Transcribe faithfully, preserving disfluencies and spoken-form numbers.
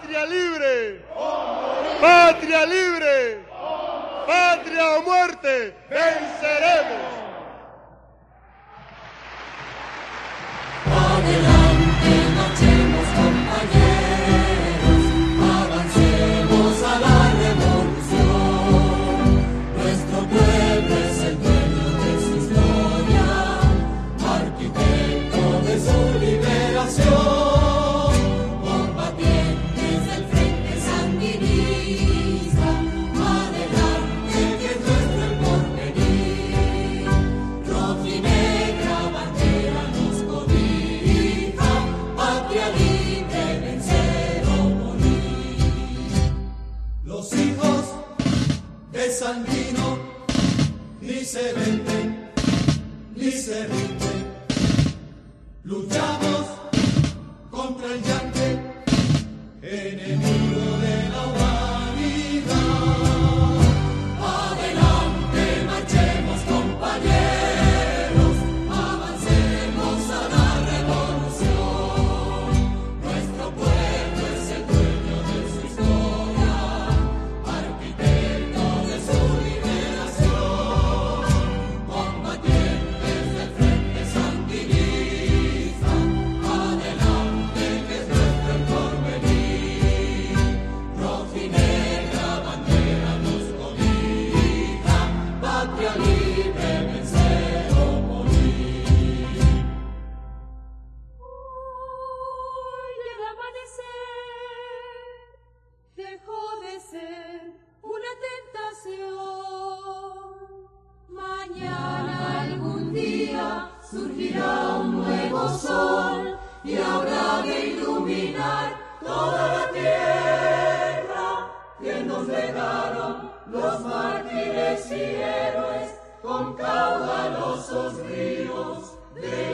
Patria libre, patria libre, patria o muerte, venceremos. Adelante, marchemos compañeros, avancemos a la revolución. Nuestro pueblo es el dueño de su historia, arquitecto de su liberación, combatientes del frente sandinista. Adelante, que es nuestro el porvenir. Roja y negra bandera nos cobija, patria libre, vencer o morir. Los hijos de Sandino ni se venden ni se rinden. Luchamos contra el yanque, enemigo de la humanidad. Adelante, marchemos compañeros, avancemos a la revolución. Nuestro pueblo es el dueño de su historia, arquitecto de su liberación, combatientes del frente sandinista. Adelante, que es nuestro el porvenir. Roja y negra bandera nos cobija, patria libre, vencer o morir. Hoy el amanecer dejó de ser una tentación. Mañana algún día surgirá un nuevo sol y habrá de iluminar toda la tierra que nos dejaron los mártires y héroes con caudalosos ríos de